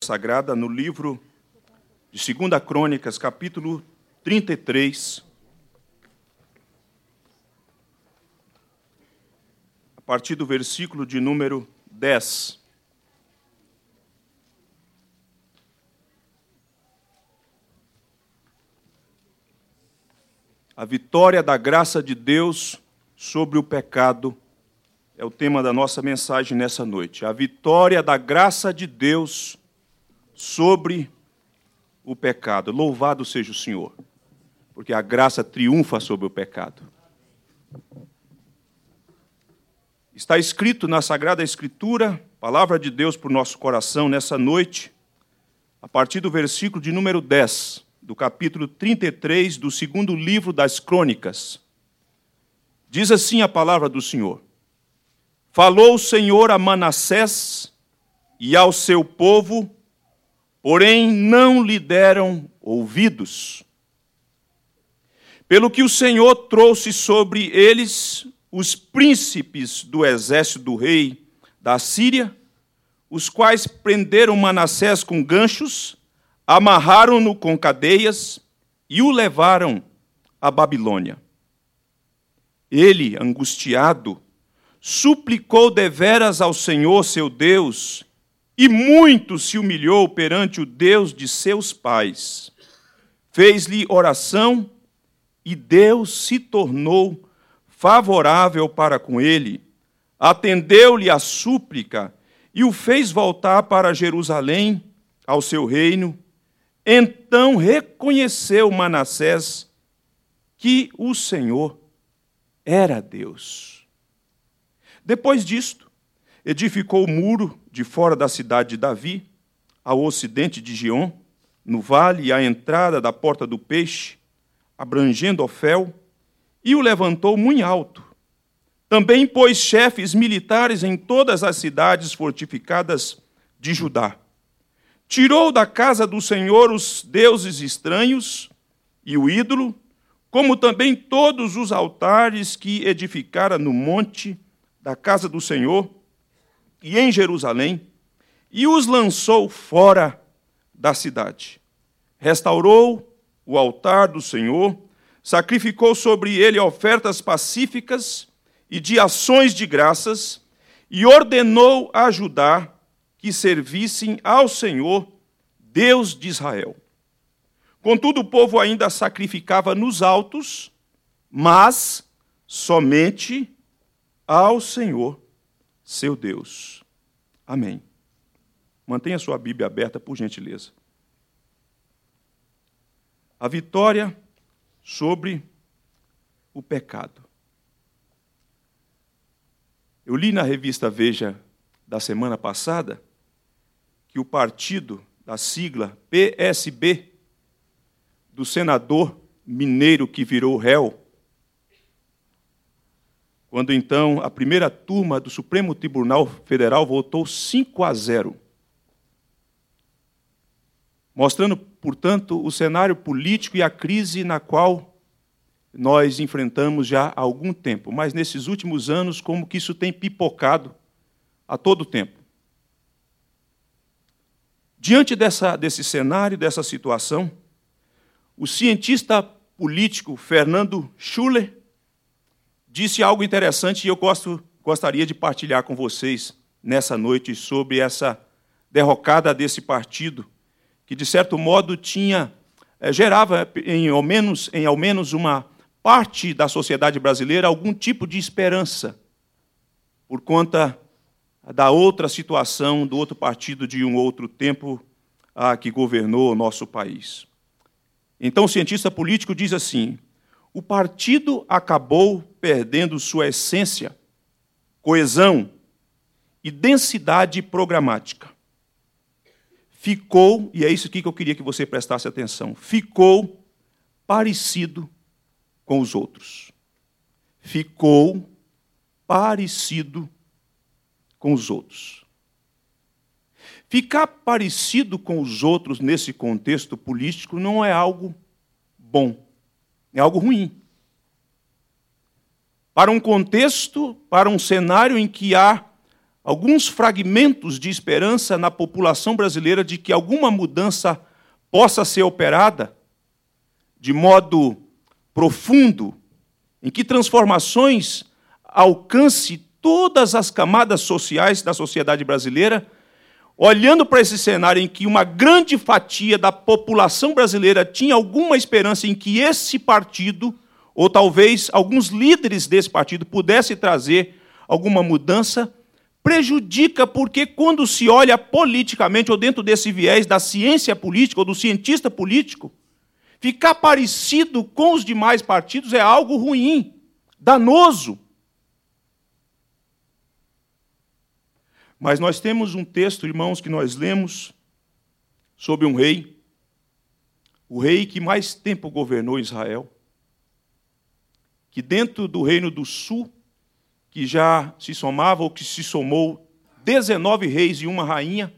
Sagrada no livro de 2 Crônicas, capítulo 33, a partir do versículo de número 10. A vitória da graça de Deus sobre o pecado é o tema da nossa mensagem nessa noite. A vitória da graça de Deus sobre o pecado. Louvado seja o Senhor, porque a graça triunfa sobre o pecado. Está escrito na Sagrada Escritura, palavra de Deus para o nosso coração nessa noite, a partir do versículo de número 10, do capítulo 33 do segundo livro das Crônicas. Diz assim a palavra do Senhor: Falou o Senhor a Manassés e ao seu povo, porém não lhe deram ouvidos. Pelo que o Senhor trouxe sobre eles os príncipes do exército do rei da Síria, os quais prenderam Manassés com ganchos, amarraram-no com cadeias e o levaram à Babilônia. Ele, angustiado, suplicou deveras ao Senhor seu Deus, e muito se humilhou perante o Deus de seus pais. Fez-lhe oração, e Deus se tornou favorável para com ele. Atendeu-lhe a súplica, e o fez voltar para Jerusalém, ao seu reino. Então reconheceu Manassés que o Senhor era Deus. Depois disto, edificou o muro de fora da cidade de Davi, ao ocidente de Giom, no vale e à entrada da porta do peixe, abrangendo Ofel, e o levantou muito alto. Também pôs chefes militares em todas as cidades fortificadas de Judá. Tirou da casa do Senhor os deuses estranhos e o ídolo, como também todos os altares que edificara no monte da casa do Senhor e em Jerusalém, e os lançou fora da cidade. Restaurou o altar do Senhor, sacrificou sobre ele ofertas pacíficas e de ações de graças, e ordenou a Judá que servissem ao Senhor, Deus de Israel. Contudo, o povo ainda sacrificava nos altos, mas somente ao Senhor, seu Deus. Amém. Mantenha sua Bíblia aberta, por gentileza. A vitória sobre o pecado. Eu li na revista Veja da semana passada que o partido da sigla PSB, do senador mineiro que virou réu, quando então a primeira turma do Supremo Tribunal Federal votou 5-0, mostrando, portanto, o cenário político e a crise na qual nós enfrentamos já há algum tempo, mas nesses últimos anos, como que isso tem pipocado a todo tempo. Diante desse cenário, dessa situação, o cientista político Fernando Schuller disse algo interessante e eu gostaria de partilhar com vocês nessa noite sobre essa derrocada desse partido, que, de certo modo, gerava em ao menos uma parte da sociedade brasileira algum tipo de esperança, por conta da outra situação, do outro partido de um outro tempo que governou o nosso país. Então, o cientista político diz assim: o partido acabou perdendo sua essência, coesão e densidade programática. Ficou, e é isso aqui que eu queria que você prestasse atenção, ficou parecido com os outros. Ficou parecido com os outros. Ficar parecido com os outros nesse contexto político não é algo bom, é algo ruim. Para um contexto, para um cenário em que há alguns fragmentos de esperança na população brasileira de que alguma mudança possa ser operada de modo profundo, em que transformações alcance todas as camadas sociais da sociedade brasileira, olhando para esse cenário em que uma grande fatia da população brasileira tinha alguma esperança em que esse partido, ou talvez alguns líderes desse partido, pudesse trazer alguma mudança, prejudica, porque quando se olha politicamente, ou dentro desse viés da ciência política, ou do cientista político, ficar parecido com os demais partidos é algo ruim, danoso. Mas nós temos um texto, irmãos, que nós lemos sobre um rei, o rei que mais tempo governou Israel, que dentro do reino do sul, que já se somava, ou que se somou 19 reis e uma rainha,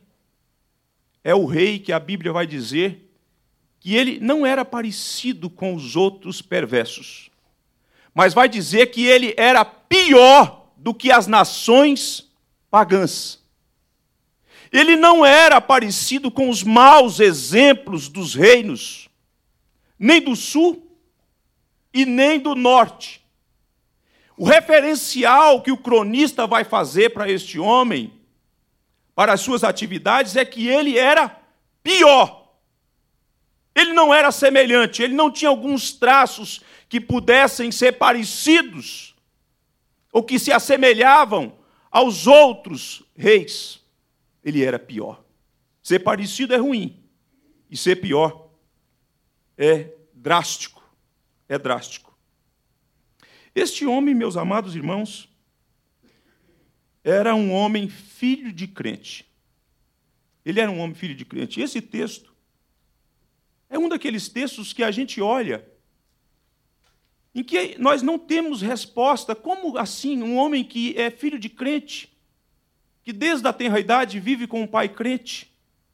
é o rei que a Bíblia vai dizer que ele não era parecido com os outros perversos, mas vai dizer que ele era pior do que as nações pagãs. Ele não era parecido com os maus exemplos dos reinos, nem do sul e nem do norte. O referencial que o cronista vai fazer para este homem, para as suas atividades, é que ele era pior. Ele não era semelhante, ele não tinha alguns traços que pudessem ser parecidos, ou que se assemelhavam aos outros reis. Ele era pior. Ser parecido é ruim, e ser pior é drástico. É drástico. Este homem, meus amados irmãos, era um homem filho de crente. Ele era um homem filho de crente. Esse texto é um daqueles textos que a gente olha, em que nós não temos resposta. Como assim um homem que é filho de crente, que desde a tenra idade vive com um pai crente,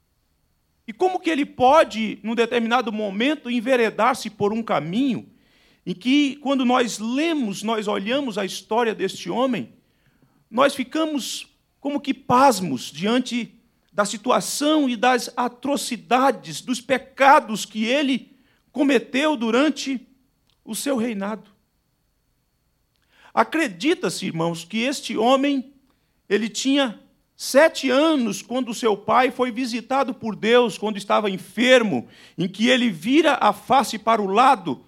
e como que ele pode, num determinado momento, enveredar-se por um caminho em que, quando nós lemos, nós olhamos a história deste homem, nós ficamos como que pasmos diante da situação e das atrocidades, dos pecados que ele cometeu durante o seu reinado. Acredita-se, irmãos, que este homem, ele tinha 7 anos quando seu pai foi visitado por Deus, quando estava enfermo, em que ele vira a face para o lado,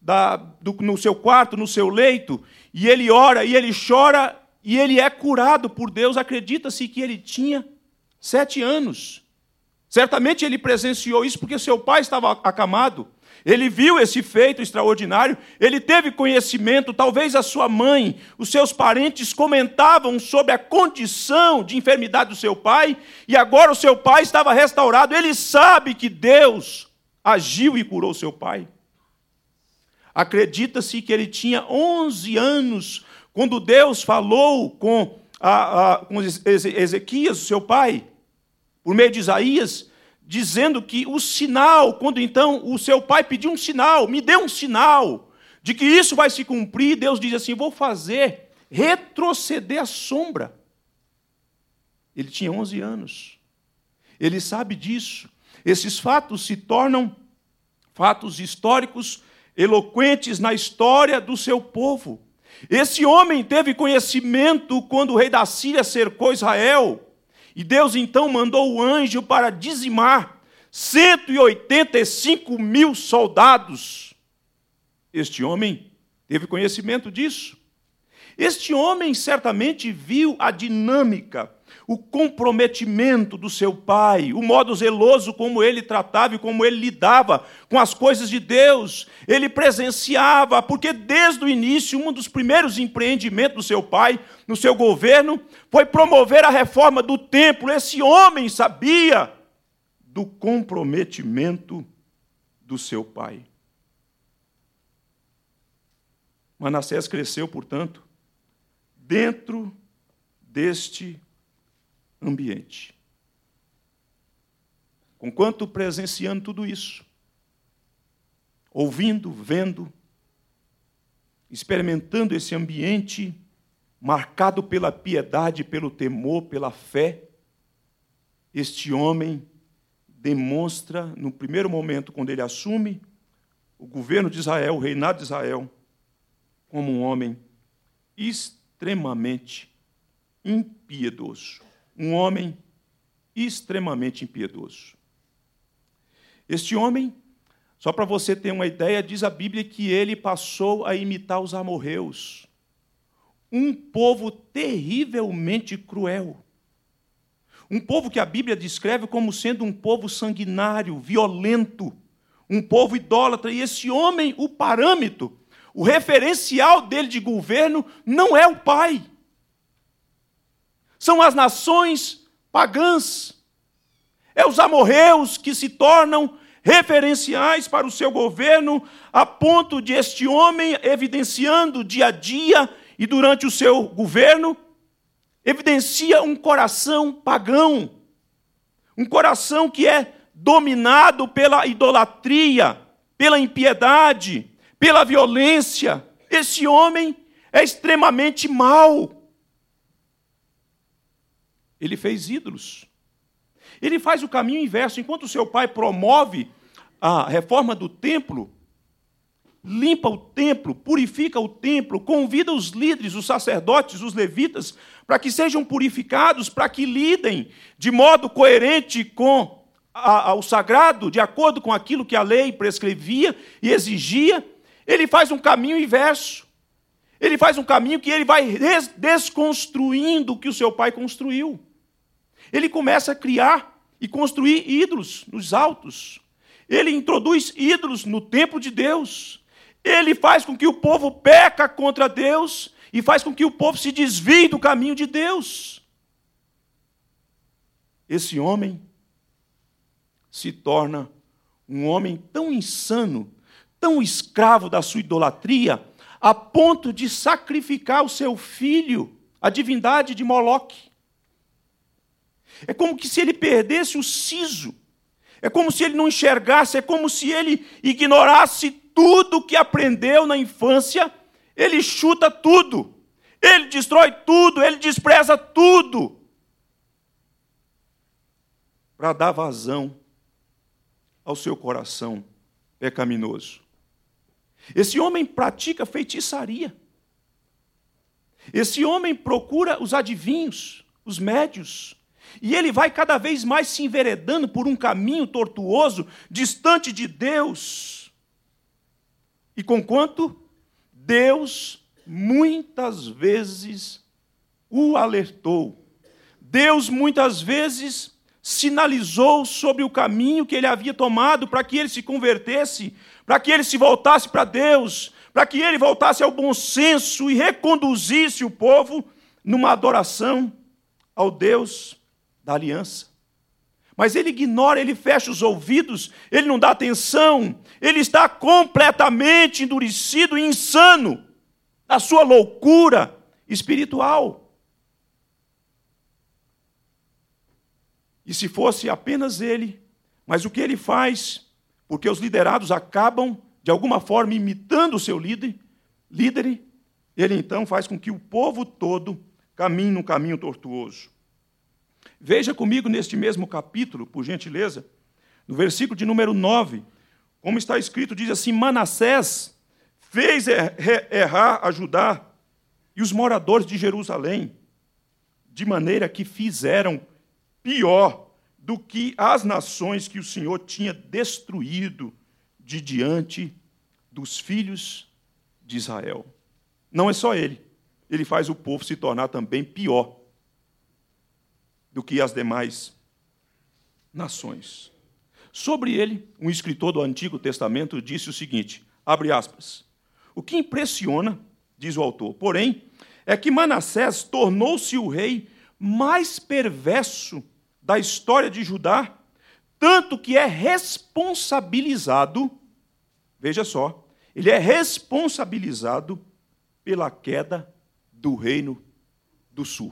no seu quarto, no seu leito, e ele ora, e ele chora, e ele é curado por Deus. Acredita-se que ele tinha 7 anos. Certamente ele presenciou isso porque seu pai estava acamado. Ele viu esse feito extraordinário, ele teve conhecimento, talvez a sua mãe, os seus parentes comentavam sobre a condição de enfermidade do seu pai, e agora o seu pai estava restaurado. Ele sabe que Deus agiu e curou seu pai. Acredita-se que ele tinha 11 anos quando Deus falou com Ezequias, seu pai, por meio de Isaías, dizendo que o sinal, quando então o seu pai pediu um sinal, me dê um sinal de que isso vai se cumprir, Deus diz assim: vou fazer retroceder a sombra. Ele tinha 11 anos. Ele sabe disso. Esses fatos se tornam fatos históricos eloquentes na história do seu povo. Esse homem teve conhecimento quando o rei da Síria cercou Israel, e Deus então mandou o anjo para dizimar 185 mil soldados. Este homem teve conhecimento disso. Este homem certamente viu a dinâmica, o comprometimento do seu pai, o modo zeloso como ele tratava e como ele lidava com as coisas de Deus. Ele presenciava, porque desde o início, um dos primeiros empreendimentos do seu pai, no seu governo, foi promover a reforma do templo. Esse homem sabia do comprometimento do seu pai. Manassés cresceu, portanto, dentro deste ambiente. Conquanto presenciando tudo isso, ouvindo, vendo, experimentando esse ambiente marcado pela piedade, pelo temor, pela fé, este homem demonstra, no primeiro momento, quando ele assume o governo de Israel, o reinado de Israel, como um homem extremamente impiedoso. Um homem extremamente impiedoso. Este homem, só para você ter uma ideia, diz a Bíblia que ele passou a imitar os amorreus, um povo terrivelmente cruel. Um povo que a Bíblia descreve como sendo um povo sanguinário, violento, um povo idólatra. E esse homem, o parâmetro, o referencial dele de governo não é o pai. São as nações pagãs. É os amorreus que se tornam referenciais para o seu governo, a ponto de este homem, evidenciando dia a dia e durante o seu governo, evidencia um coração pagão, um coração que é dominado pela idolatria, pela impiedade, pela violência. Esse homem é extremamente mau. Ele fez ídolos. Ele faz o caminho inverso. Enquanto o seu pai promove a reforma do templo, limpa o templo, purifica o templo, convida os líderes, os sacerdotes, os levitas, para que sejam purificados, para que lidem de modo coerente com o sagrado, de acordo com aquilo que a lei prescrevia e exigia. Ele faz um caminho inverso. Ele faz um caminho que ele vai desconstruindo o que o seu pai construiu. Ele começa a criar e construir ídolos nos altos. Ele introduz ídolos no templo de Deus. Ele faz com que o povo peca contra Deus e faz com que o povo se desvie do caminho de Deus. Esse homem se torna um homem tão insano, tão escravo da sua idolatria, a ponto de sacrificar o seu filho, a divindade de Moloque. É como que se ele perdesse o siso, é como se ele não enxergasse, é como se ele ignorasse tudo que aprendeu na infância. Ele chuta tudo, ele destrói tudo, ele despreza tudo, para dar vazão ao seu coração pecaminoso. Esse homem pratica feitiçaria. Esse homem procura os adivinhos, os médios, e ele vai cada vez mais se enveredando por um caminho tortuoso, distante de Deus. E conquanto Deus muitas vezes o alertou, Deus muitas vezes sinalizou sobre o caminho que ele havia tomado para que ele se convertesse, para que ele se voltasse para Deus, para que ele voltasse ao bom senso e reconduzisse o povo numa adoração ao Deus da aliança. Mas ele ignora, ele fecha os ouvidos, ele não dá atenção, ele está completamente endurecido e insano na sua loucura espiritual. E se fosse apenas ele, mas o que ele faz, porque os liderados acabam, de alguma forma, imitando o seu líder, ele então faz com que o povo todo caminhe num caminho tortuoso. Veja comigo neste mesmo capítulo, por gentileza, no versículo de número 9, como está escrito, diz assim: Manassés fez errar a Judá e os moradores de Jerusalém, de maneira que fizeram pior do que as nações que o Senhor tinha destruído de diante dos filhos de Israel. Não é só ele faz o povo se tornar também pior do que as demais nações. Sobre ele, um escritor do Antigo Testamento disse o seguinte, abre aspas, o que impressiona, diz o autor, porém, é que Manassés tornou-se o rei mais perverso da história de Judá, tanto que é responsabilizado, veja só, ele é responsabilizado pela queda do reino do sul.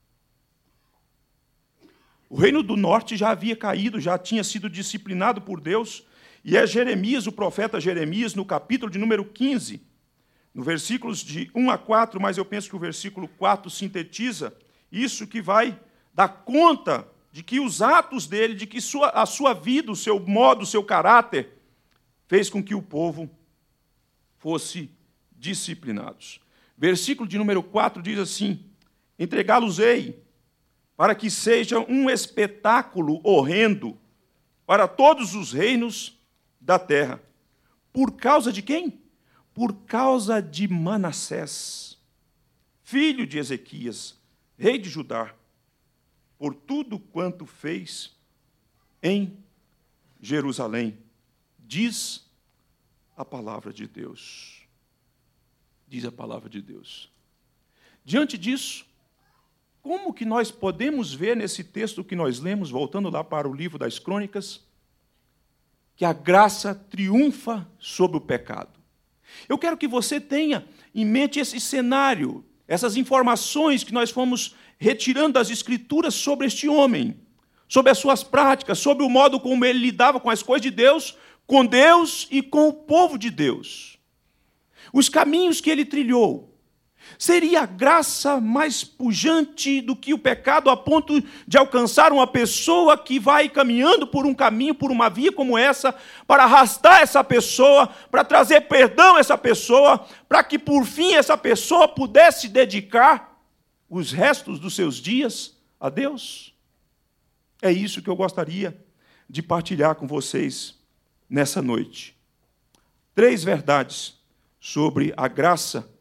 O reino do norte já havia caído, já tinha sido disciplinado por Deus, e é Jeremias, o profeta Jeremias, no capítulo de número 15, no versículos de 1 a 4, mas eu penso que o versículo 4 sintetiza isso, que vai dar conta de que os atos dele, de que a sua vida, o seu modo, o seu caráter, fez com que o povo fosse disciplinados. Versículo de número 4 diz assim: entregá-los-ei para que seja um espetáculo horrendo para todos os reinos da terra. Por causa de quem? Por causa de Manassés, filho de Ezequias, rei de Judá, por tudo quanto fez em Jerusalém, diz a palavra de Deus. Diz a palavra de Deus. Diante disso, como que nós podemos ver nesse texto que nós lemos, voltando lá para o livro das Crônicas, que a graça triunfa sobre o pecado? Eu quero que você tenha em mente esse cenário, essas informações que nós fomos retirando das Escrituras sobre este homem, sobre as suas práticas, sobre o modo como ele lidava com as coisas de Deus, com Deus e com o povo de Deus. Os caminhos que ele trilhou. Seria a graça mais pujante do que o pecado, a ponto de alcançar uma pessoa que vai caminhando por um caminho, por uma via como essa, para arrastar essa pessoa, para trazer perdão a essa pessoa, para que por fim essa pessoa pudesse dedicar os restos dos seus dias a Deus? É isso que eu gostaria de partilhar com vocês nessa noite. 3 verdades sobre a graça,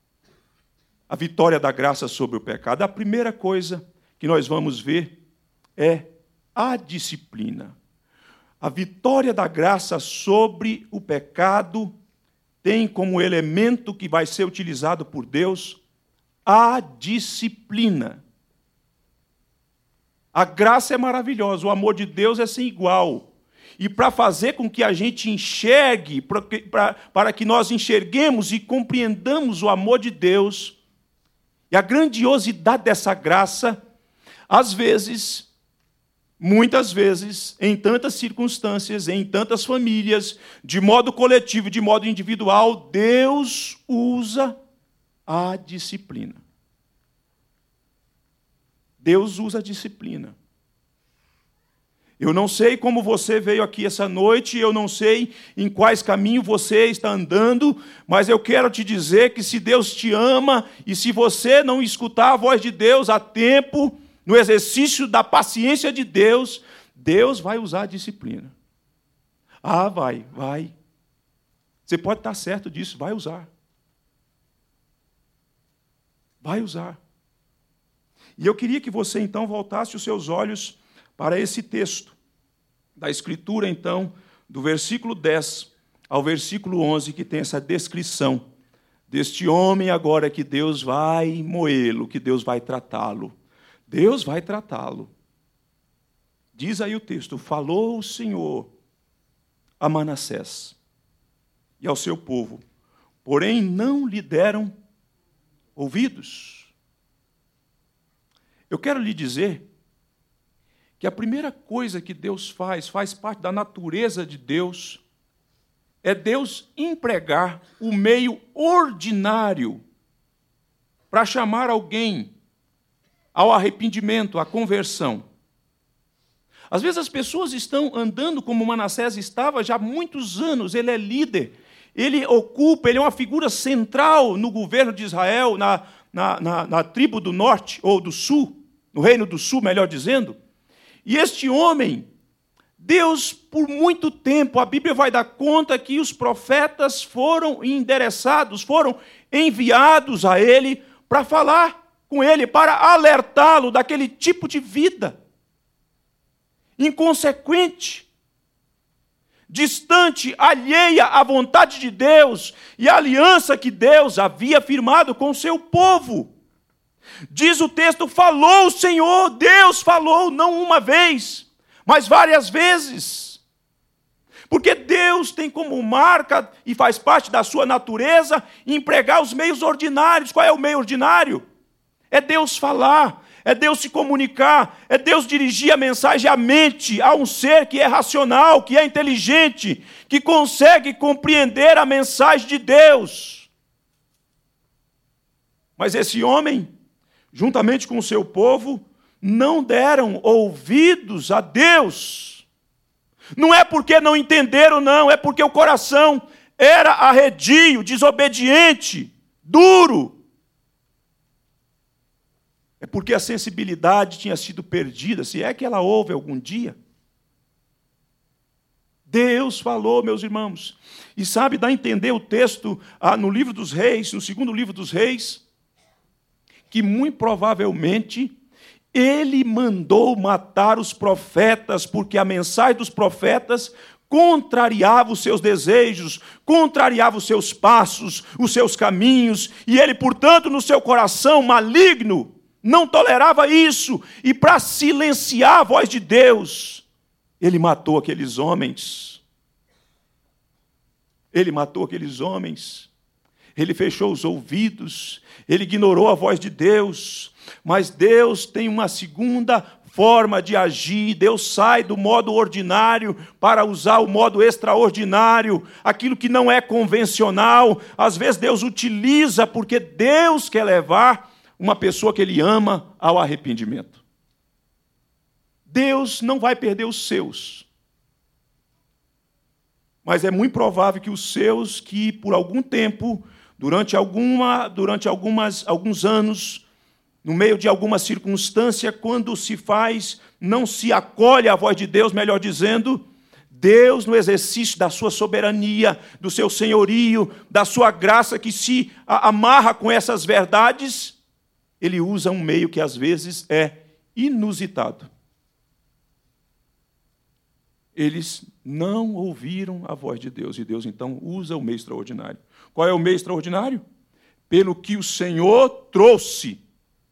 a vitória da graça sobre o pecado. A primeira coisa que nós vamos ver é a disciplina. A vitória da graça sobre o pecado tem como elemento que vai ser utilizado por Deus a disciplina. A graça é maravilhosa, o amor de Deus é sem igual. E para fazer com que a gente enxergue, para que nós enxerguemos e compreendamos o amor de Deus e a grandiosidade dessa graça, às vezes, muitas vezes, em tantas circunstâncias, em tantas famílias, de modo coletivo, de modo individual, Deus usa a disciplina. Deus usa a disciplina. Eu não sei como você veio aqui essa noite, eu não sei em quais caminhos você está andando, mas eu quero te dizer que se Deus te ama e se você não escutar a voz de Deus a tempo, no exercício da paciência de Deus, Deus vai usar a disciplina. Ah, vai. Você pode estar certo disso, vai usar. Vai usar. E eu queria que você, então, voltasse os seus olhos para esse texto da Escritura, então, do versículo 10 ao versículo 11, que tem essa descrição deste homem agora que Deus vai moê-lo, que Deus vai tratá-lo. Deus vai tratá-lo. Diz aí o texto: falou o Senhor a Manassés e ao seu povo, porém não lhe deram ouvidos. Eu quero lhe dizer que a primeira coisa que Deus faz parte da natureza de Deus, é Deus empregar o meio ordinário para chamar alguém ao arrependimento, à conversão. Às vezes as pessoas estão andando como Manassés estava já há muitos anos, ele é líder, ele é uma figura central no governo de Israel, na tribo do norte, ou do sul, no reino do sul, melhor dizendo. E este homem, Deus, por muito tempo, a Bíblia vai dar conta que os profetas foram endereçados, foram enviados a ele para falar com ele, para alertá-lo daquele tipo de vida inconsequente, distante, alheia à vontade de Deus e à aliança que Deus havia firmado com o seu povo. Diz o texto, falou o Senhor, Deus falou não uma vez, mas várias vezes. Porque Deus tem como marca, e faz parte da sua natureza, empregar os meios ordinários. Qual é o meio ordinário? É Deus falar, é Deus se comunicar, é Deus dirigir a mensagem à mente, a um ser que é racional, que é inteligente, que consegue compreender a mensagem de Deus. Mas esse homem, juntamente com o seu povo, não deram ouvidos a Deus. Não é porque não entenderam, não, é porque o coração era arredio, desobediente, duro. É porque a sensibilidade tinha sido perdida, se é que ela houve algum dia. Deus falou, meus irmãos. E sabe, dá a entender o texto no livro dos reis, no segundo livro dos reis, que muito provavelmente ele mandou matar os profetas, porque a mensagem dos profetas contrariava os seus desejos, contrariava os seus passos, os seus caminhos, e ele, portanto, no seu coração maligno, não tolerava isso, e para silenciar a voz de Deus, ele matou aqueles homens. Ele matou aqueles homens. Ele fechou os ouvidos. Ele ignorou a voz de Deus. Mas Deus tem uma segunda forma de agir. Deus sai do modo ordinário para usar o modo extraordinário. Aquilo que não é convencional. Às vezes Deus utiliza porque Deus quer levar uma pessoa que Ele ama ao arrependimento. Deus não vai perder os seus. Mas é muito provável que os seus, que por algum tempo, durante alguns anos, no meio de alguma circunstância, quando se faz, não se acolhe à voz de Deus, melhor dizendo, Deus, no exercício da sua soberania, do seu senhorio, da sua graça que se amarra com essas verdades, Ele usa um meio que às vezes é inusitado. Eles não ouviram a voz de Deus, e Deus então usa o meio extraordinário. Qual é o meio extraordinário? Pelo que o Senhor trouxe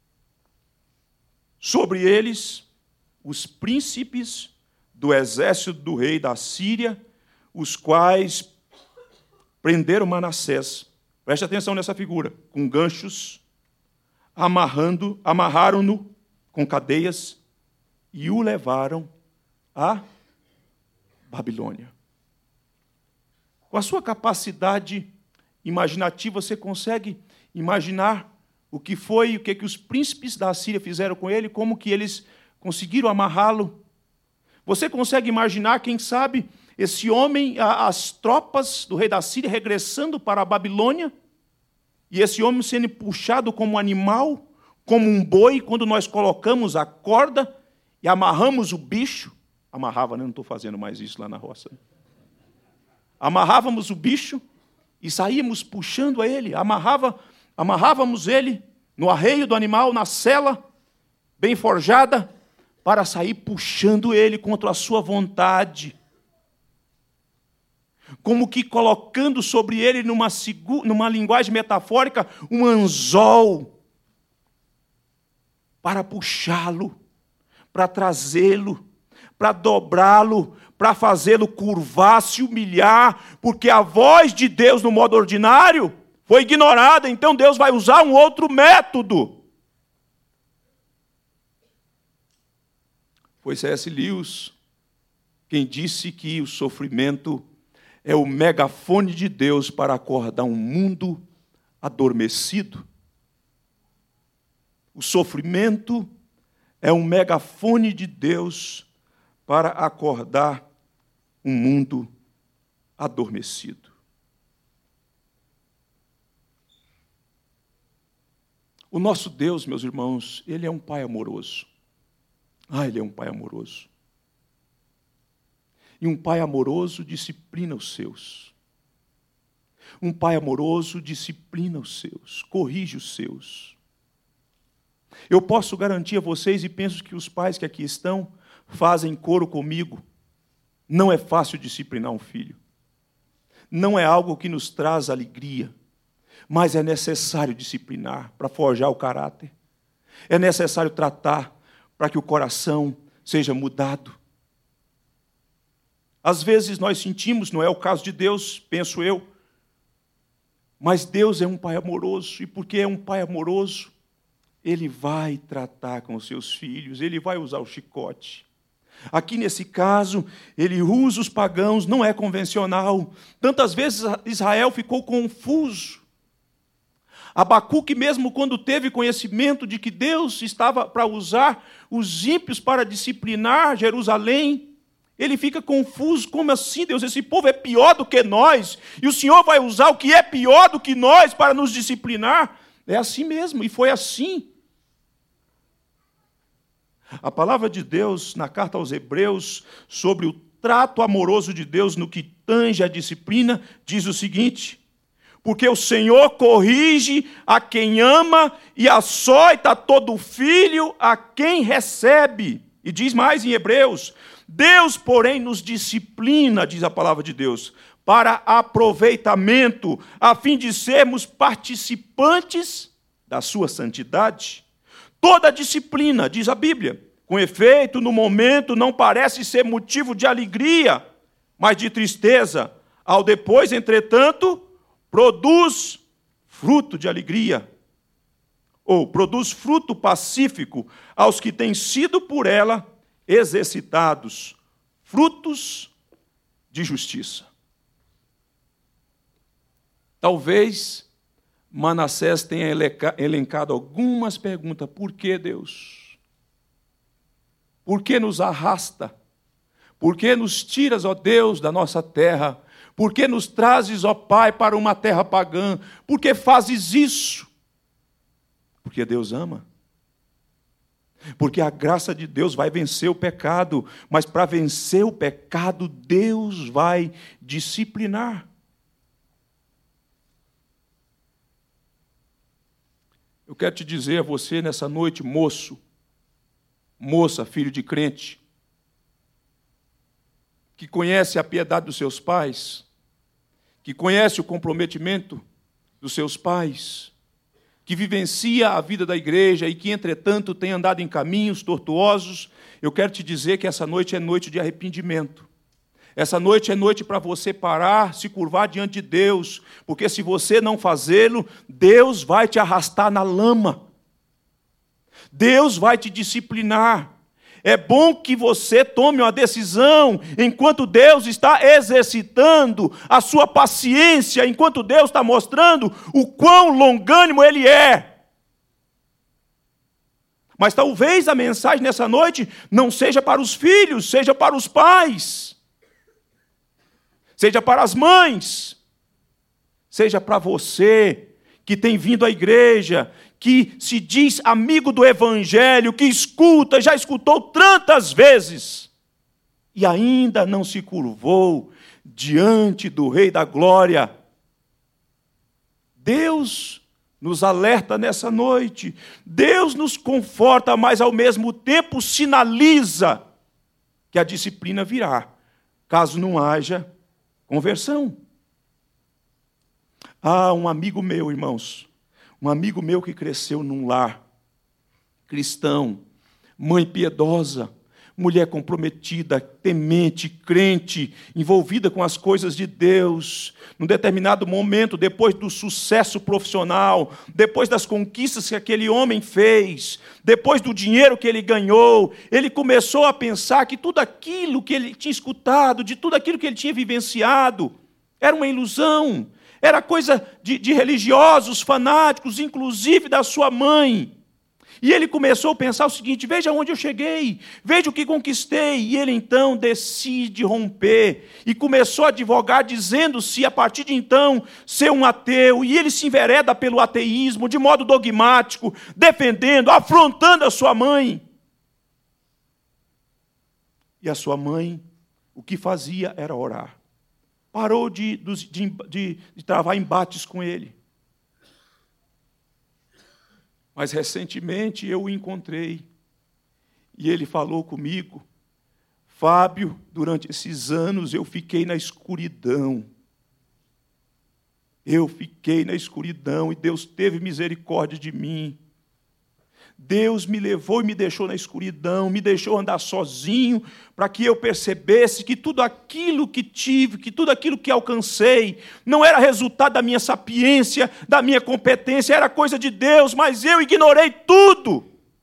sobre eles os príncipes do exército do rei da Síria, os quais prenderam Manassés. Preste atenção nessa figura, com ganchos, amarraram-no com cadeias e o levaram a Babilônia. Com a sua capacidade imaginativa, você consegue imaginar o que os príncipes da Síria fizeram com ele, como que eles conseguiram amarrá-lo? Você consegue imaginar, quem sabe, esse homem, as tropas do rei da Síria regressando para a Babilônia, e esse homem sendo puxado como um animal, como um boi, quando nós colocamos a corda e amarramos o bicho? Amarrava, né? Não estou fazendo mais isso lá na roça. Amarrávamos o bicho e saíamos puxando ele. Amarrávamos ele no arreio do animal, na sela, bem forjada, para sair puxando ele contra a sua vontade. Como que colocando sobre ele, numa linguagem metafórica, um anzol, para puxá-lo, para trazê-lo, para dobrá-lo, para fazê-lo curvar, se humilhar, porque a voz de Deus no modo ordinário foi ignorada, então Deus vai usar um outro método. Foi C.S. Lewis quem disse que o sofrimento é o megafone de Deus para acordar um mundo adormecido. O sofrimento é um megafone de Deus para acordar um mundo adormecido. O nosso Deus, meus irmãos, Ele é um Pai amoroso. Ele é um Pai amoroso. E um Pai amoroso disciplina os seus. Um Pai amoroso disciplina os seus, corrige os seus. Eu posso garantir a vocês, e penso que os pais que aqui estão fazem coro comigo, não é fácil disciplinar um filho. Não é algo que nos traz alegria, mas é necessário disciplinar para forjar o caráter. É necessário tratar para que o coração seja mudado. Às vezes nós sentimos, não é o caso de Deus, penso eu, mas Deus é um Pai amoroso, e porque é um Pai amoroso, Ele vai tratar com os seus filhos, Ele vai usar o chicote. Aqui nesse caso, Ele usa os pagãos, não é convencional. Tantas vezes Israel ficou confuso. Abacuque, mesmo quando teve conhecimento de que Deus estava para usar os ímpios para disciplinar Jerusalém, ele fica confuso. Como assim, Deus? Esse povo é pior do que nós, e o Senhor vai usar o que é pior do que nós para nos disciplinar? É assim mesmo, e foi assim. A palavra de Deus, na carta aos Hebreus, sobre o trato amoroso de Deus no que tange a disciplina, diz o seguinte: porque o Senhor corrige a quem ama e açoita todo filho a quem recebe. E diz mais em Hebreus: Deus, porém, nos disciplina, diz a palavra de Deus, para aproveitamento, a fim de sermos participantes da sua santidade. Toda disciplina, diz a Bíblia, com efeito, no momento, não parece ser motivo de alegria, mas de tristeza. Ao depois, entretanto, produz fruto de alegria, ou produz fruto pacífico aos que têm sido por ela exercitados, frutos de justiça. Talvez Manassés tenha elencado algumas perguntas. Por que, Deus? Por que nos arrasta? Por que nos tiras, ó Deus, da nossa terra? Por que nos trazes, ó Pai, para uma terra pagã? Por que fazes isso? Porque Deus ama. Porque a graça de Deus vai vencer o pecado, mas para vencer o pecado, Deus vai disciplinar. Eu quero te dizer a você nessa noite, moço, moça, filho de crente, que conhece a piedade dos seus pais, que conhece o comprometimento dos seus pais, que vivencia a vida da igreja e que, entretanto, tem andado em caminhos tortuosos, eu quero te dizer que essa noite é noite de arrependimento. Essa noite é noite para você parar, se curvar diante de Deus, porque se você não fazê-lo, Deus vai te arrastar na lama. Deus vai te disciplinar. É bom que você tome uma decisão enquanto Deus está exercitando a sua paciência, enquanto Deus está mostrando o quão longânimo Ele é. Mas talvez a mensagem nessa noite não seja para os filhos, seja para os pais, seja para as mães, seja para você que tem vindo à igreja, que se diz amigo do Evangelho, que escuta, já escutou tantas vezes, e ainda não se curvou diante do Rei da Glória. Deus nos alerta nessa noite, Deus nos conforta, mas ao mesmo tempo sinaliza que a disciplina virá, caso não haja conversão. Um amigo meu, irmãos, um amigo meu que cresceu num lar cristão, mãe piedosa, mulher comprometida, temente, crente, envolvida com as coisas de Deus. Num determinado momento, depois do sucesso profissional, depois das conquistas que aquele homem fez, depois do dinheiro que ele ganhou, ele começou a pensar que tudo aquilo que ele tinha escutado, de tudo aquilo que ele tinha vivenciado, era uma ilusão, era coisa de religiosos, fanáticos, inclusive da sua mãe. E ele começou a pensar o seguinte: veja onde eu cheguei, veja o que conquistei. E ele então decide romper e começou a advogar, dizendo-se a partir de então ser um ateu. E ele se envereda pelo ateísmo de modo dogmático, defendendo, afrontando a sua mãe. E a sua mãe, o que fazia era orar. Parou de travar embates com ele. Mas recentemente eu o encontrei e ele falou comigo: Fábio, durante esses anos eu fiquei na escuridão. Eu fiquei na escuridão e Deus teve misericórdia de mim. Deus me levou e me deixou na escuridão, me deixou andar sozinho, para que eu percebesse que tudo aquilo que tive, que tudo aquilo que alcancei, não era resultado da minha sapiência, da minha competência, era coisa de Deus, mas eu ignorei tudo.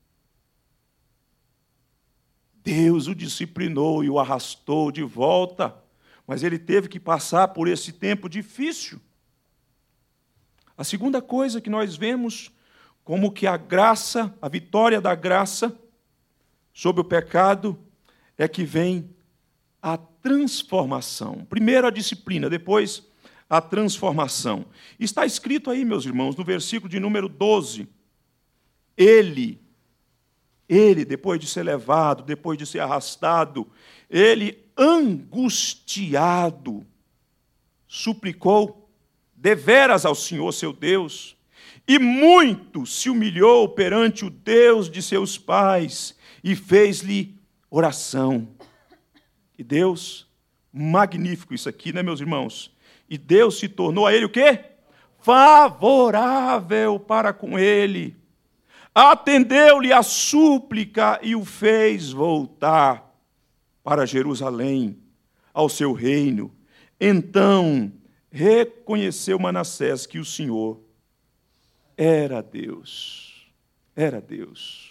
Deus o disciplinou e o arrastou de volta, mas ele teve que passar por esse tempo difícil. A segunda coisa que nós vemos, como que a graça, a vitória da graça sobre o pecado, é que vem a transformação. Primeiro a disciplina, depois a transformação. Está escrito aí, meus irmãos, no versículo de número 12, ele, depois de ser levado, depois de ser arrastado, ele, angustiado, suplicou deveras ao Senhor seu Deus, e muito se humilhou perante o Deus de seus pais, e fez-lhe oração. E Deus, magnífico isso aqui, né, meus irmãos? E Deus se tornou a ele o quê? Favorável para com ele. Atendeu-lhe a súplica e o fez voltar para Jerusalém, ao seu reino. Então reconheceu Manassés que o Senhor era Deus. Era Deus.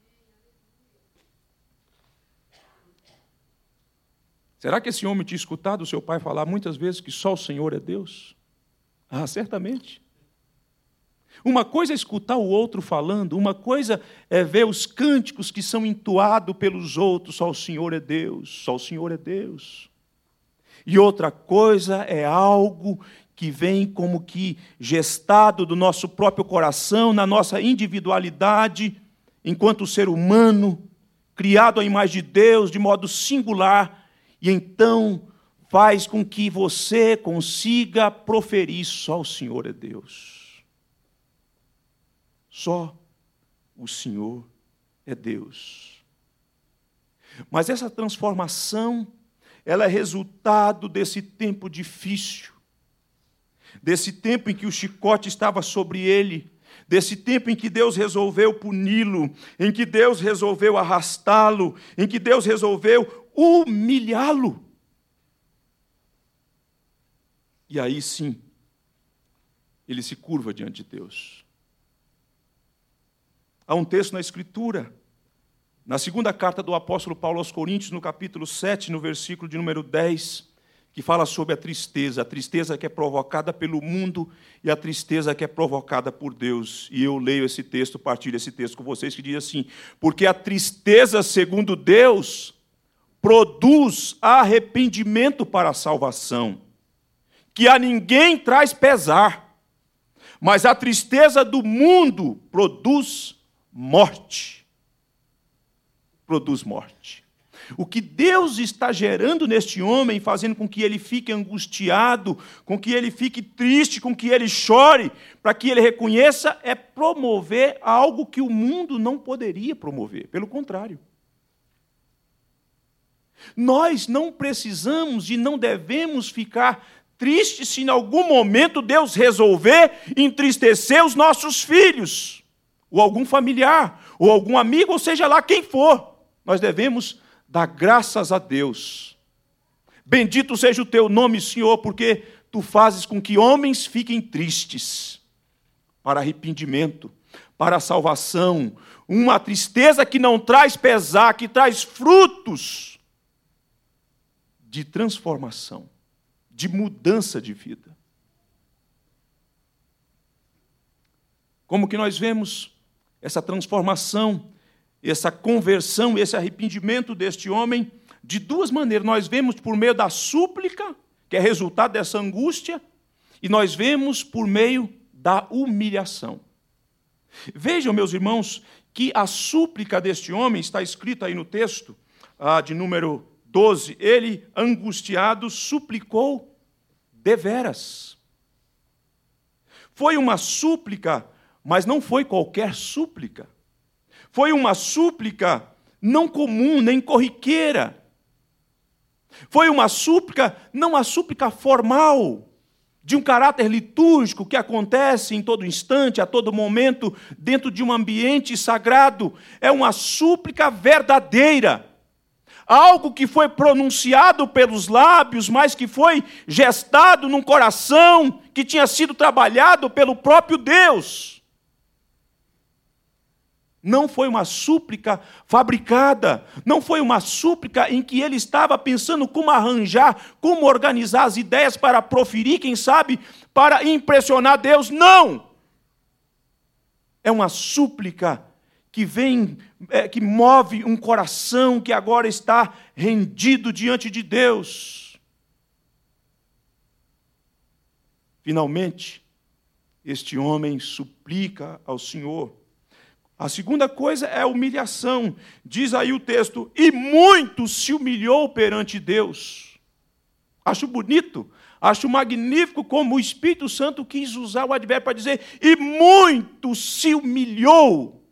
Será que esse homem tinha escutado o seu pai falar muitas vezes que só o Senhor é Deus? Ah, certamente. Uma coisa é escutar o outro falando, uma coisa é ver os cânticos que são entoados pelos outros, só o Senhor é Deus, só o Senhor é Deus. E outra coisa é algo que vem como que gestado do nosso próprio coração, na nossa individualidade, enquanto ser humano, criado à imagem de Deus de modo singular, e então faz com que você consiga proferir só o Senhor é Deus. Só o Senhor é Deus. Mas essa transformação, ela é resultado desse tempo difícil, desse tempo em que o chicote estava sobre ele, desse tempo em que Deus resolveu puni-lo, em que Deus resolveu arrastá-lo, em que Deus resolveu humilhá-lo. E aí sim, ele se curva diante de Deus. Há um texto na Escritura, na segunda carta do apóstolo Paulo aos Coríntios, no capítulo 7, no versículo de número 10, que fala sobre a tristeza que é provocada pelo mundo e a tristeza que é provocada por Deus. E eu leio esse texto, partilho esse texto com vocês, que diz assim: porque a tristeza, segundo Deus, produz arrependimento para a salvação, que a ninguém traz pesar, mas a tristeza do mundo produz morte. Produz morte. O que Deus está gerando neste homem, fazendo com que ele fique angustiado, com que ele fique triste, com que ele chore, para que ele reconheça, é promover algo que o mundo não poderia promover. Pelo contrário. Nós não precisamos e não devemos ficar tristes se em algum momento Deus resolver entristecer os nossos filhos, ou algum familiar, ou algum amigo, ou seja lá quem for. Nós devemos dar graças a Deus. Bendito seja o teu nome, Senhor, porque tu fazes com que homens fiquem tristes para arrependimento, para a salvação, uma tristeza que não traz pesar, que traz frutos de transformação, de mudança de vida. Como que nós vemos essa transformação, essa conversão, esse arrependimento deste homem? De duas maneiras. Nós vemos por meio da súplica, que é resultado dessa angústia, e nós vemos por meio da humilhação. Vejam, meus irmãos, que a súplica deste homem está escrita aí no texto, de número 12. Ele, angustiado, suplicou deveras. Foi uma súplica, mas não foi qualquer súplica. Foi uma súplica não comum, nem corriqueira. Foi uma súplica, não uma súplica formal, de um caráter litúrgico que acontece em todo instante, a todo momento, dentro de um ambiente sagrado. É uma súplica verdadeira. Algo que foi pronunciado pelos lábios, mas que foi gestado num coração que tinha sido trabalhado pelo próprio Deus. Não foi uma súplica fabricada, não foi uma súplica em que ele estava pensando como arranjar, como organizar as ideias para proferir, quem sabe, para impressionar Deus. Não! É uma súplica que vem, que move um coração que agora está rendido diante de Deus. Finalmente, este homem suplica ao Senhor. A segunda coisa é a humilhação. Diz aí o texto, e muito se humilhou perante Deus. Acho bonito, acho magnífico como o Espírito Santo quis usar o advérbio para dizer, e muito se humilhou.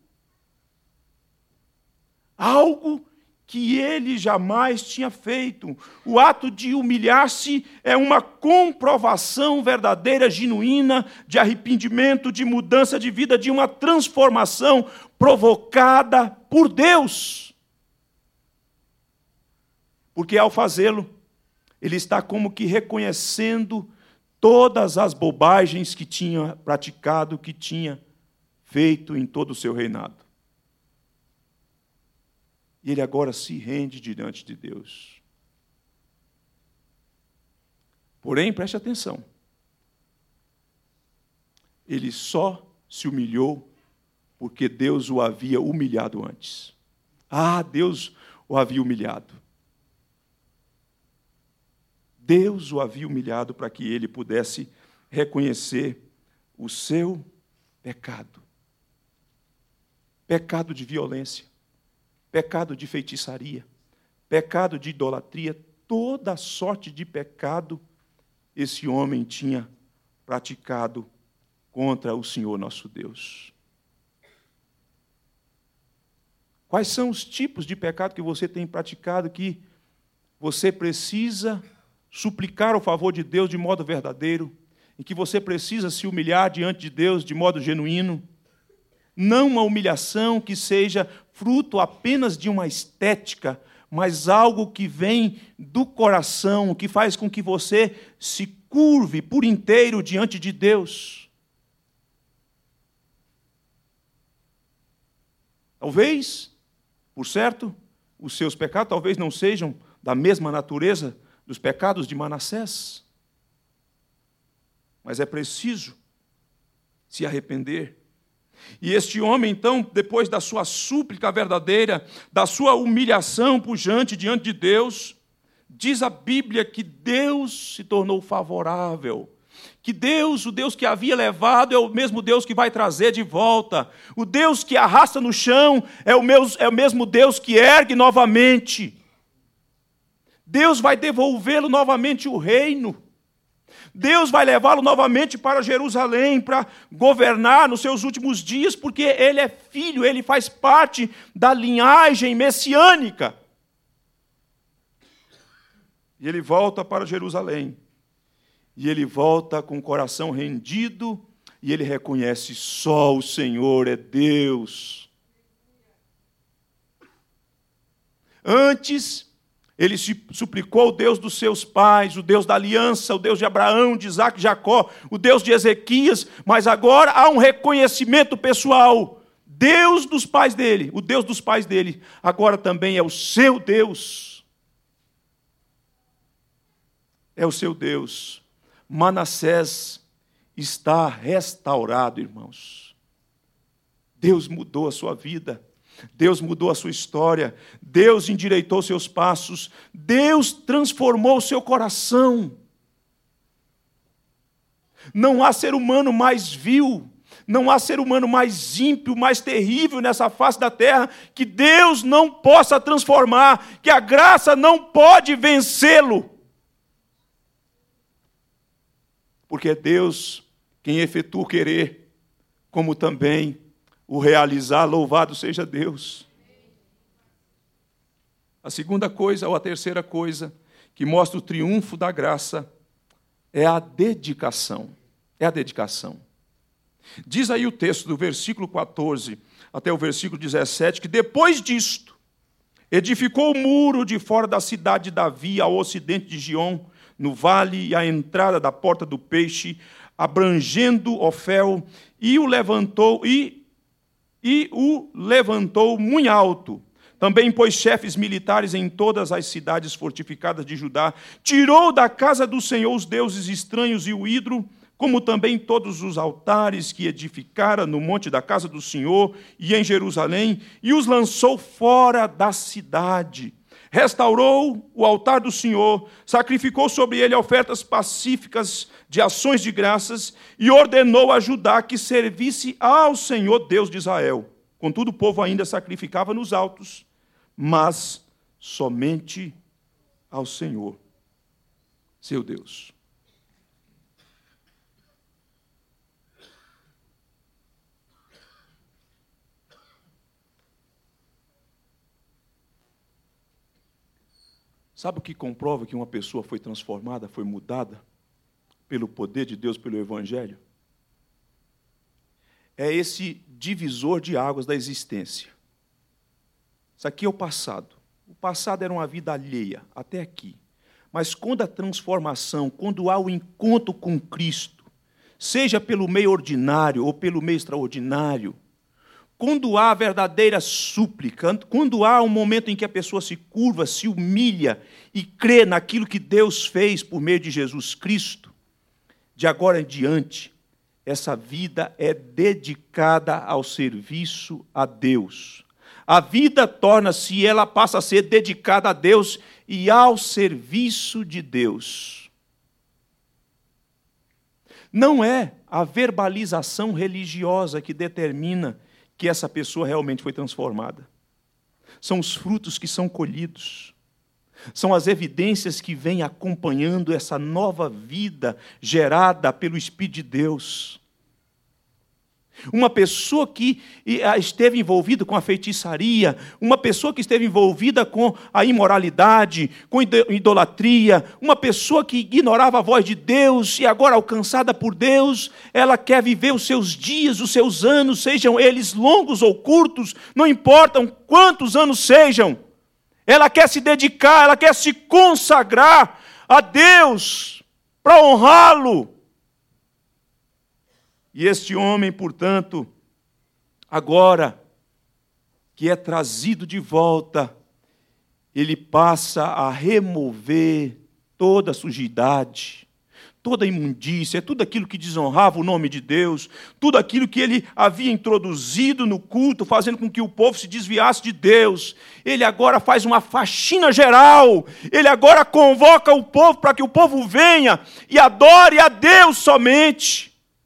Algo que ele jamais tinha feito. O ato de humilhar-se é uma comprovação verdadeira, genuína, de arrependimento, de mudança de vida, de uma transformação provocada por Deus. Porque ao fazê-lo, ele está como que reconhecendo todas as bobagens que tinha praticado, que tinha feito em todo o seu reinado. E ele agora se rende diante de Deus. Porém, preste atenção. Ele só se humilhou porque Deus o havia humilhado antes. Deus o havia humilhado. Deus o havia humilhado para que ele pudesse reconhecer o seu pecado. Pecado de violência. Pecado de feitiçaria, pecado de idolatria, toda sorte de pecado esse homem tinha praticado contra o Senhor nosso Deus. Quais são os tipos de pecado que você tem praticado que você precisa suplicar o favor de Deus de modo verdadeiro, em que você precisa se humilhar diante de Deus de modo genuíno? Não uma humilhação que seja fruto apenas de uma estética, mas algo que vem do coração, que faz com que você se curve por inteiro diante de Deus. Talvez, por certo, os seus pecados talvez não sejam da mesma natureza dos pecados de Manassés, mas é preciso se arrepender. E este homem, então, depois da sua súplica verdadeira, da sua humilhação pujante diante de Deus, diz a Bíblia que Deus se tornou favorável, que Deus, o Deus que havia levado, é o mesmo Deus que vai trazer de volta. O Deus que arrasta no chão é o mesmo Deus que ergue novamente. Deus vai devolvê-lo novamente o reino. Deus vai levá-lo novamente para Jerusalém, para governar nos seus últimos dias, porque ele é filho, ele faz parte da linhagem messiânica. E ele volta para Jerusalém. E ele volta com o coração rendido, e ele reconhece: só o Senhor é Deus. Antes, ele suplicou o Deus dos seus pais, o Deus da aliança, o Deus de Abraão, de Isaac, de Jacó, o Deus de Ezequias, mas agora há um reconhecimento pessoal. Deus dos pais dele, o Deus dos pais dele, agora também é o seu Deus. É o seu Deus. Manassés está restaurado, irmãos. Deus mudou a sua vida. Deus mudou a sua história, Deus endireitou seus passos, Deus transformou o seu coração. Não há ser humano mais vil, não há ser humano mais ímpio, mais terrível nessa face da terra, que Deus não possa transformar, que a graça não pode vencê-lo. Porque é Deus quem efetua o querer, como também o realizar. Louvado seja Deus. A segunda coisa, ou a terceira coisa, que mostra o triunfo da graça, é a dedicação. É a dedicação. Diz aí o texto do versículo 14 até o versículo 17, que depois disto, edificou o muro de fora da cidade de Davi, ao ocidente de Gion, no vale e à entrada da porta do peixe, abrangendo Ofel, e o levantou, e e o levantou muito alto. Também pôs chefes militares em todas as cidades fortificadas de Judá, tirou da casa do Senhor os deuses estranhos e o ídolo, como também todos os altares que edificara no monte da casa do Senhor e em Jerusalém, e os lançou fora da cidade. Restaurou o altar do Senhor, sacrificou sobre ele ofertas pacíficas de ações de graças e ordenou a Judá que servisse ao Senhor Deus de Israel. Contudo, o povo ainda sacrificava nos altos, mas somente ao Senhor, seu Deus. Sabe o que comprova que uma pessoa foi transformada, foi mudada pelo poder de Deus, pelo Evangelho? É esse divisor de águas da existência. Isso aqui é o passado. O passado era uma vida alheia, até aqui. Mas quando a transformação, quando há o encontro com Cristo, seja pelo meio ordinário ou pelo meio extraordinário, quando há a verdadeira súplica, quando há um momento em que a pessoa se curva, se humilha e crê naquilo que Deus fez por meio de Jesus Cristo, de agora em diante, essa vida é dedicada ao serviço a Deus. A vida torna-se, ela passa a ser dedicada a Deus e ao serviço de Deus. Não é a verbalização religiosa que determina que essa pessoa realmente foi transformada. São os frutos que são colhidos. São as evidências que vêm acompanhando essa nova vida gerada pelo Espírito de Deus. Uma pessoa que esteve envolvida com a feitiçaria, uma pessoa que esteve envolvida com a imoralidade, com idolatria, uma pessoa que ignorava a voz de Deus e agora alcançada por Deus, ela quer viver os seus dias, os seus anos, sejam eles longos ou curtos, não importam quantos anos sejam, ela quer se dedicar, ela quer se consagrar a Deus para honrá-lo. E este homem, portanto, agora que é trazido de volta, ele passa a remover toda a sujidade, toda a imundícia, tudo aquilo que desonrava o nome de Deus, tudo aquilo que ele havia introduzido no culto, fazendo com que o povo se desviasse de Deus. Ele agora faz uma faxina geral, ele agora convoca o povo para que o povo venha e adore a Deus somente.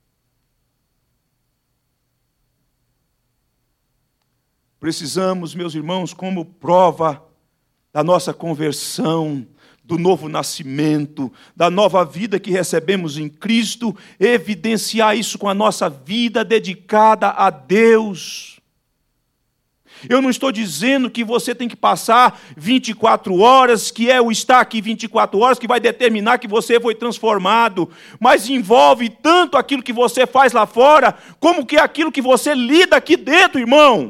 Precisamos, meus irmãos, como prova da nossa conversão, do novo nascimento, da nova vida que recebemos em Cristo, evidenciar isso com a nossa vida dedicada a Deus. Eu não estou dizendo que você tem que passar 24 horas, que é o estar aqui 24 horas, que vai determinar que você foi transformado, mas envolve tanto aquilo que você faz lá fora, como que aquilo que você lida aqui dentro, irmão.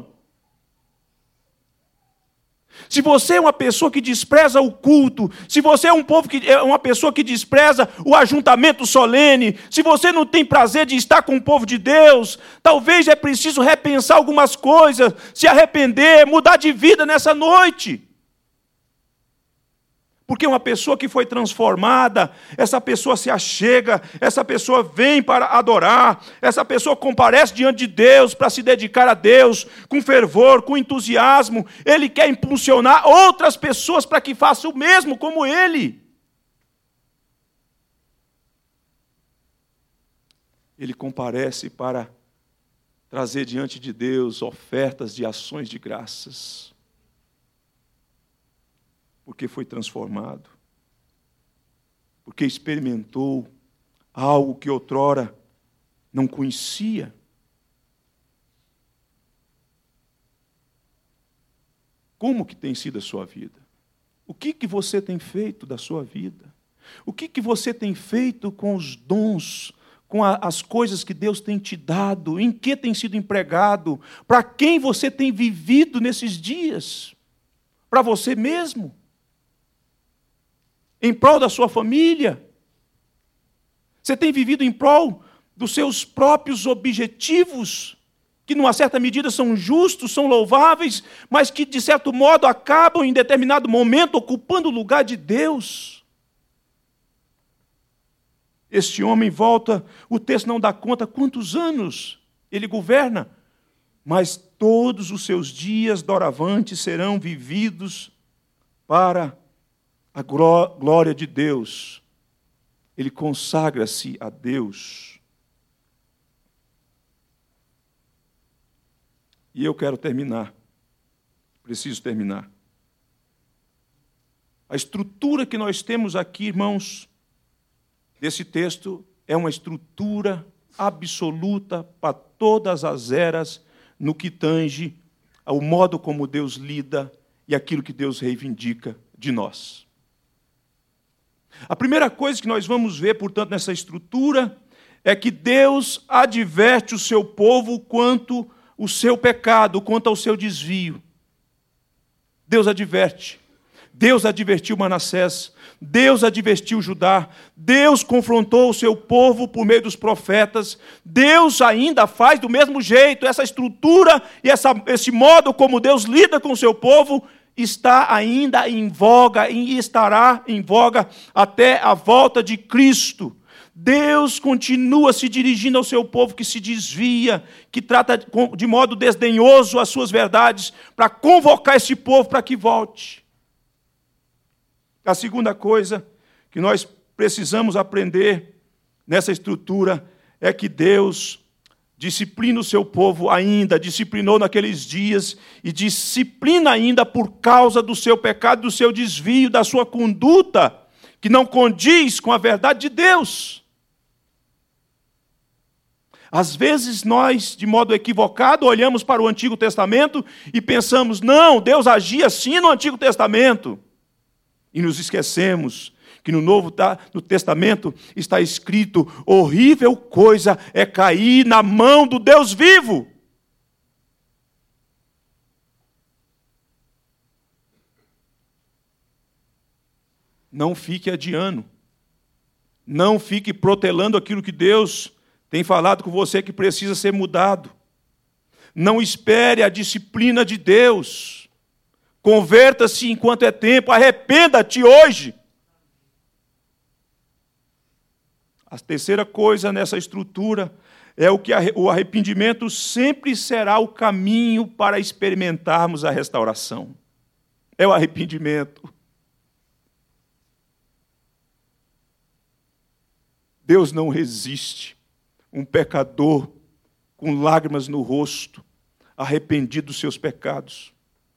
Se você é uma pessoa que despreza o culto, se você é uma pessoa que despreza o ajuntamento solene, se você não tem prazer de estar com o povo de Deus, talvez é preciso repensar algumas coisas, se arrepender, mudar de vida nessa noite. Porque uma pessoa que foi transformada, essa pessoa se achega, essa pessoa vem para adorar, essa pessoa comparece diante de Deus para se dedicar a Deus com fervor, com entusiasmo. Ele quer impulsionar outras pessoas para que façam o mesmo como ele. Ele comparece para trazer diante de Deus ofertas de ações de graças. Porque foi transformado, porque experimentou algo que outrora não conhecia. Como que tem sido a sua vida? O que você tem feito da sua vida? O que você tem feito com os dons, com as coisas que Deus tem te dado? Em que tem sido empregado? Para quem você tem vivido nesses dias? Para você mesmo? Em prol da sua família? Você tem vivido em prol dos seus próprios objetivos? que numa certa medida são justos, são louváveis, mas que de certo modo acabam em determinado momento ocupando o lugar de Deus. Este homem volta, o texto não dá conta quantos anos ele governa, mas todos os seus dias doravante serão vividos para a glória de Deus. Ele consagra-se a Deus. E eu quero terminar. Preciso terminar. A estrutura que nós temos aqui, irmãos, desse texto, é uma estrutura absoluta para todas as eras, no que tange ao modo como Deus lida e aquilo que Deus reivindica de nós. A primeira coisa que nós vamos ver, portanto, nessa estrutura, é que Deus adverte o seu povo quanto o seu pecado, quanto ao seu desvio. Deus adverte. Deus advertiu Manassés, Deus advertiu Judá, Deus confrontou o seu povo por meio dos profetas, Deus ainda faz do mesmo jeito. Essa estrutura e esse modo como Deus lida com o seu povo está ainda em voga e estará em voga até a volta de Cristo. Deus continua se dirigindo ao seu povo que se desvia, que trata de modo desdenhoso as suas verdades, para convocar esse povo para que volte. A segunda coisa que nós precisamos aprender nessa estrutura é que Deus disciplina o seu povo ainda, disciplinou naqueles dias e disciplina ainda por causa do seu pecado, do seu desvio, da sua conduta, que não condiz com a verdade de Deus. Às vezes nós, de modo equivocado, olhamos para o Antigo Testamento e pensamos, não, Deus agia assim no Antigo Testamento. E nos esquecemos que no Testamento está escrito: horrível coisa é cair na mão do Deus vivo. Não fique adiando. Não fique protelando aquilo que Deus tem falado com você que precisa ser mudado. Não espere a disciplina de Deus. Converta-se enquanto é tempo, arrependa-te hoje. A terceira coisa nessa estrutura é o arrependimento sempre será o caminho para experimentarmos a restauração. É o arrependimento. Deus não resiste um pecador com lágrimas no rosto, arrependido dos seus pecados,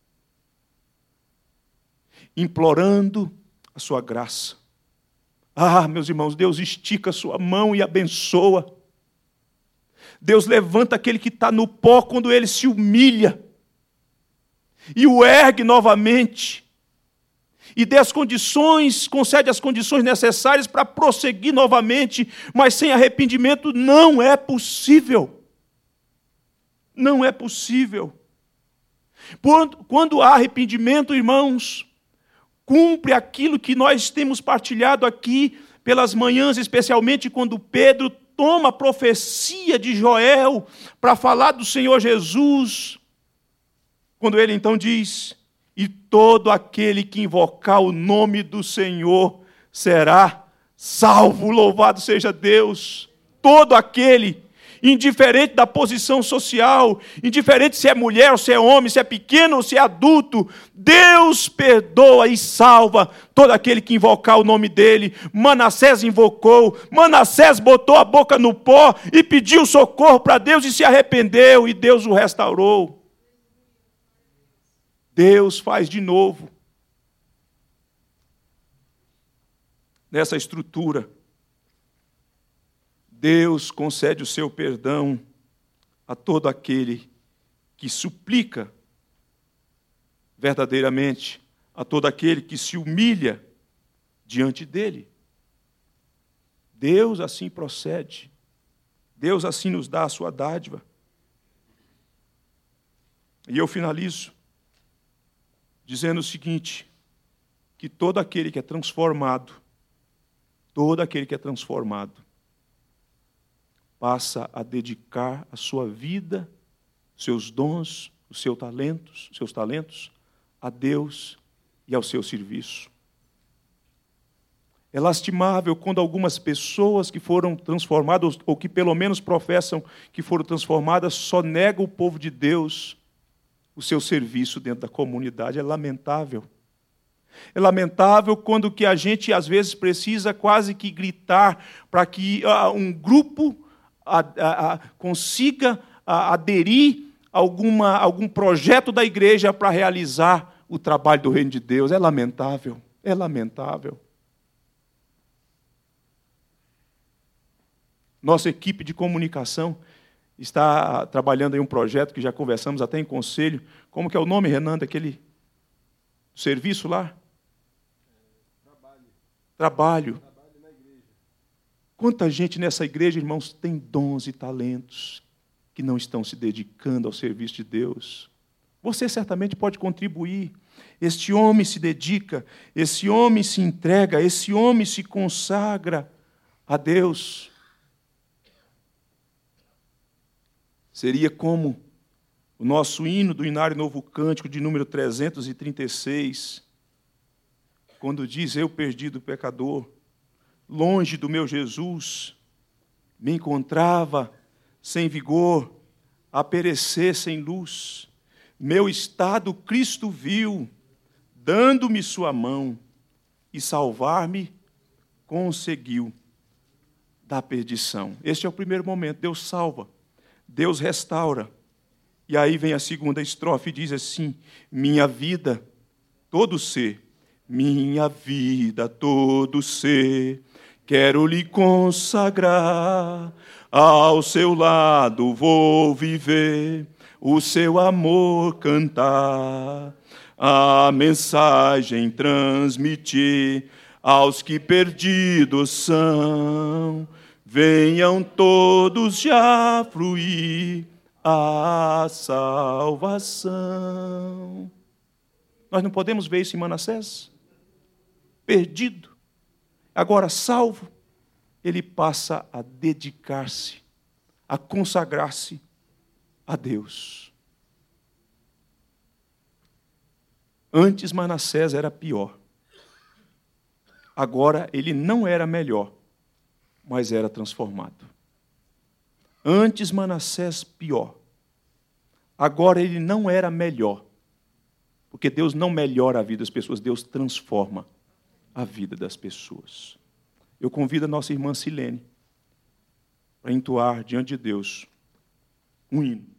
implorando a sua graça. Ah, meus irmãos, Deus estica a sua mão e abençoa. Deus levanta aquele que está no pó quando ele se humilha e o ergue novamente e dê as condições, concede as condições necessárias para prosseguir novamente, mas sem arrependimento não é possível. Não é possível. Quando há arrependimento, irmãos, cumpre aquilo que nós temos partilhado aqui pelas manhãs, especialmente quando Pedro toma a profecia de Joel para falar do Senhor Jesus, quando ele então diz: e todo aquele que invocar o nome do Senhor será salvo. Louvado seja Deus. Todo aquele, indiferente da posição social, indiferente se é mulher ou se é homem, se é pequeno ou se é adulto, Deus perdoa e salva todo aquele que invocar o nome dele. Manassés invocou, Manassés botou a boca no pó e pediu socorro para Deus e se arrependeu, e Deus o restaurou. Deus faz de novo. Nessa estrutura, Deus concede o seu perdão a todo aquele que suplica verdadeiramente, a todo aquele que se humilha diante dele. Deus assim procede. Deus assim nos dá a sua dádiva. E eu finalizo dizendo o seguinte, que todo aquele que é transformado, passa a dedicar a sua vida seus dons, os seus talentos a Deus e ao seu serviço. É lastimável quando algumas pessoas que foram transformadas, ou que pelo menos professam que foram transformadas, só negam o povo de Deus o seu serviço dentro da comunidade. É lamentável. É lamentável quando que a gente, às vezes, precisa quase que gritar para que um grupo consiga aderir a algum projeto da igreja para realizar o trabalho do reino de Deus. É lamentável. É lamentável. Nossa equipe de comunicação está trabalhando em um projeto que já conversamos até em conselho. Como que é o nome, Renan, daquele serviço lá? Trabalho. Na igreja. Quanta gente nessa igreja, irmãos, tem dons e talentos que não estão se dedicando ao serviço de Deus. Você certamente pode contribuir. Este homem se dedica, esse homem se entrega, esse homem se consagra a Deus. Seria como o nosso hino do Inário Novo Cântico, de número 336, quando diz: eu perdido pecador, longe do meu Jesus, me encontrava sem vigor, a perecer sem luz. Meu estado Cristo viu, dando-me sua mão, e salvar-me conseguiu da perdição. Este é o primeiro momento. Deus salva, Deus restaura. E aí vem a segunda estrofe e diz assim: minha vida, todo ser, minha vida, todo ser, quero lhe consagrar, ao seu lado vou viver, o seu amor cantar, a mensagem transmitir aos que perdidos são. Venham todos já fruir a salvação. Nós não podemos ver isso em Manassés? Perdido, agora salvo, ele passa a dedicar-se, a consagrar-se a Deus. Antes Manassés era pior. Agora ele não era melhor, mas era transformado. Antes Manassés pior. Agora ele não era melhor. Porque Deus não melhora a vida das pessoas, Deus transforma a vida das pessoas. Eu convido a nossa irmã Silene para entoar diante de Deus um hino.